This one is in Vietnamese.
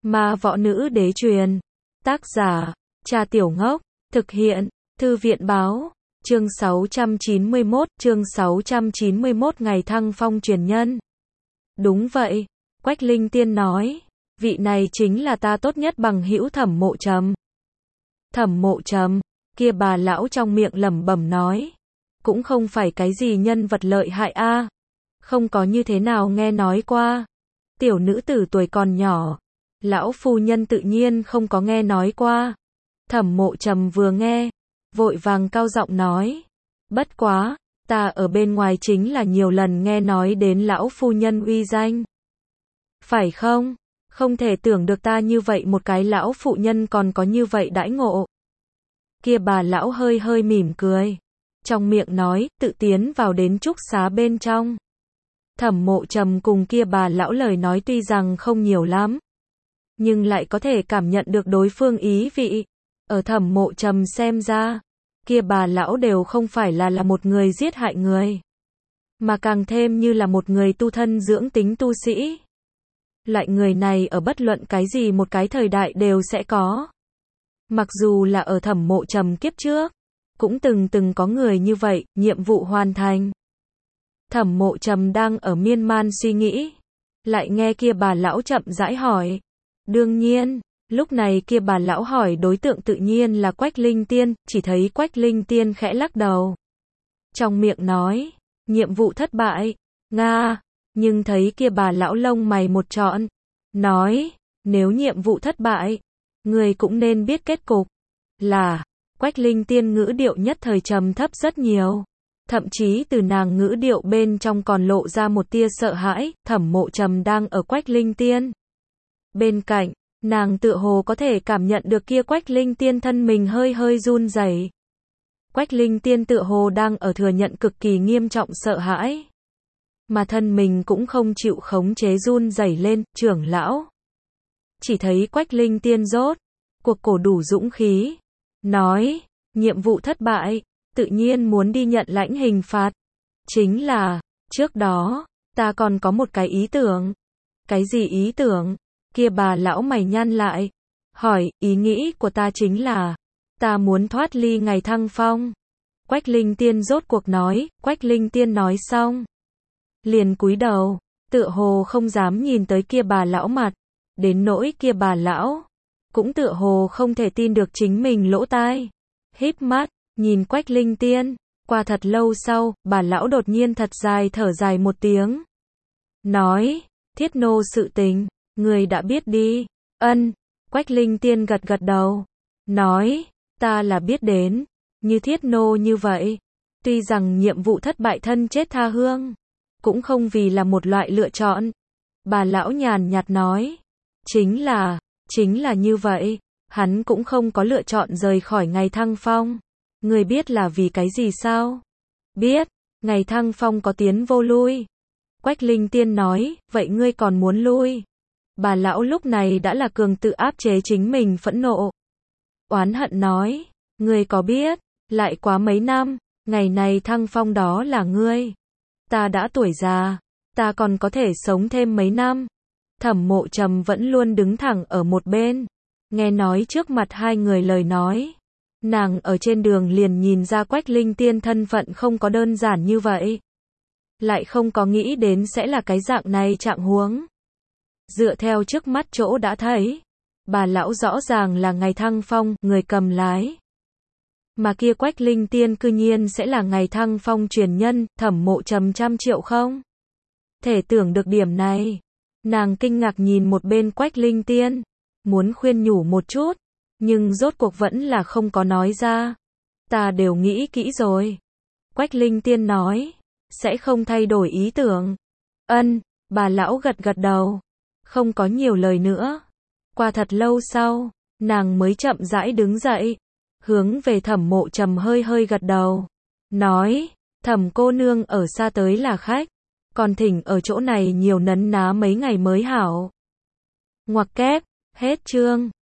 Ma võ nữ đế truyền. Tác giả, Trà Tiểu Ngốc. Thực hiện, Thư viện báo. Chương 691 ngày thăng phong truyền nhân. Đúng vậy, Quách Linh Tiên nói. Vị này chính là ta tốt nhất bằng hữu Thẩm Mộ Trầm. Thẩm Mộ Trầm, kia bà lão trong miệng lẩm bẩm nói. Cũng không phải cái gì nhân vật lợi hại a, không có như thế nào nghe nói qua. Tiểu nữ tử tuổi còn nhỏ, lão phu nhân tự nhiên không có nghe nói qua. Thẩm Mộ Trầm vừa nghe, vội vàng cao giọng nói. Bất quá, ta ở bên ngoài chính là nhiều lần nghe nói đến lão phu nhân uy danh. Phải không? Không thể tưởng được ta như vậy một cái lão phụ nhân còn có như vậy đãi ngộ. Kia bà lão hơi hơi mỉm cười, trong miệng nói, tự tiến vào đến trúc xá bên trong. Thẩm Mộ Trầm cùng kia bà lão lời nói tuy rằng không nhiều lắm, nhưng lại có thể cảm nhận được đối phương ý vị. Ở Thẩm Mộ Trầm xem ra, kia bà lão đều không phải là một người giết hại người, mà càng thêm như là một người tu thân dưỡng tính tu sĩ. Loại người này ở bất luận cái gì một cái thời đại đều sẽ có. Mặc dù là ở Thẩm Mộ Trầm kiếp trước, cũng từng có người như vậy, nhiệm vụ hoàn thành. Thẩm Mộ Trầm đang ở miên man suy nghĩ, lại nghe kia bà lão chậm rãi hỏi. Đương nhiên, lúc này kia bà lão hỏi đối tượng tự nhiên là Quách Linh Tiên, chỉ thấy Quách Linh Tiên khẽ lắc đầu. Trong miệng nói, nhiệm vụ thất bại, Nga, nhưng thấy kia bà lão lông mày một trọn, nói, nếu nhiệm vụ thất bại, người cũng nên biết kết cục, là, Quách Linh Tiên ngữ điệu nhất thời trầm thấp rất nhiều. Thậm chí từ nàng ngữ điệu bên trong còn lộ ra một tia sợ hãi. Thẩm Mộ Trầm đang ở Quách Linh Tiên bên cạnh, nàng tựa hồ có thể cảm nhận được kia Quách Linh Tiên thân mình hơi hơi run rẩy. Quách Linh Tiên tựa hồ đang ở thừa nhận cực kỳ nghiêm trọng sợ hãi, mà thân mình cũng không chịu khống chế run rẩy lên. Trưởng lão, chỉ thấy Quách Linh Tiên rốt cuộc cổ đủ dũng khí, nói, nhiệm vụ thất bại, tự nhiên muốn đi nhận lãnh hình phạt. Chính là, trước đó, ta còn có một cái ý tưởng. Cái gì ý tưởng? Kia bà lão mày nhăn lại, hỏi, ý nghĩ của ta chính là, ta muốn thoát ly ngày thăng phong. Quách Linh Tiên rốt cuộc nói. Quách Linh Tiên nói xong, liền cúi đầu, tựa hồ không dám nhìn tới kia bà lão mặt, đến nỗi kia bà lão cũng tựa hồ không thể tin được chính mình lỗ tai, híp mắt nhìn Quách Linh Tiên. Qua thật lâu sau, bà lão đột nhiên thật dài thở dài một tiếng, nói, Thiết nô sự tình, người đã biết đi. Ân. Quách Linh Tiên gật gật đầu, nói, ta là biết đến, như Thiết nô như vậy, tuy rằng nhiệm vụ thất bại thân chết tha hương, cũng không vì là một loại lựa chọn. Bà lão nhàn nhạt nói, chính là như vậy, hắn cũng không có lựa chọn rời khỏi ngày thăng phong. Người biết là vì cái gì sao? Biết, ngày thăng phong có tiến vô lui. Quách Linh Tiên nói, vậy ngươi còn muốn lui? Bà lão lúc này đã là cường tự áp chế chính mình phẫn nộ. Oán hận nói, ngươi có biết, lại quá mấy năm, ngày này thăng phong đó là ngươi. Ta đã tuổi già, ta còn có thể sống thêm mấy năm. Thẩm Mộ Trầm vẫn luôn đứng thẳng ở một bên, nghe nói trước mặt hai người lời nói. Nàng ở trên đường liền nhìn ra Quách Linh Tiên thân phận không có đơn giản như vậy. Lại không có nghĩ đến sẽ là cái dạng này trạng huống. Dựa theo trước mắt chỗ đã thấy, bà lão rõ ràng là ngày thăng phong, người cầm lái. Mà kia Quách Linh Tiên cư nhiên sẽ là ngày thăng phong truyền nhân. Thẩm Mộ Trầm 100 triệu không thể tưởng được điểm này. Nàng kinh ngạc nhìn một bên Quách Linh Tiên, muốn khuyên nhủ một chút, nhưng rốt cuộc vẫn là không có nói ra. Ta đều nghĩ kỹ rồi. Quách Linh Tiên nói, sẽ không thay đổi ý tưởng. Ân. Bà lão gật gật đầu, không có nhiều lời nữa. Qua thật lâu sau, nàng mới chậm rãi đứng dậy, hướng về Thẩm Mộ Trầm hơi hơi gật đầu, nói, Thẩm cô nương ở xa tới là khách, còn thỉnh ở chỗ này nhiều nấn ná mấy ngày mới hảo. Ngoặc kép, hết chương.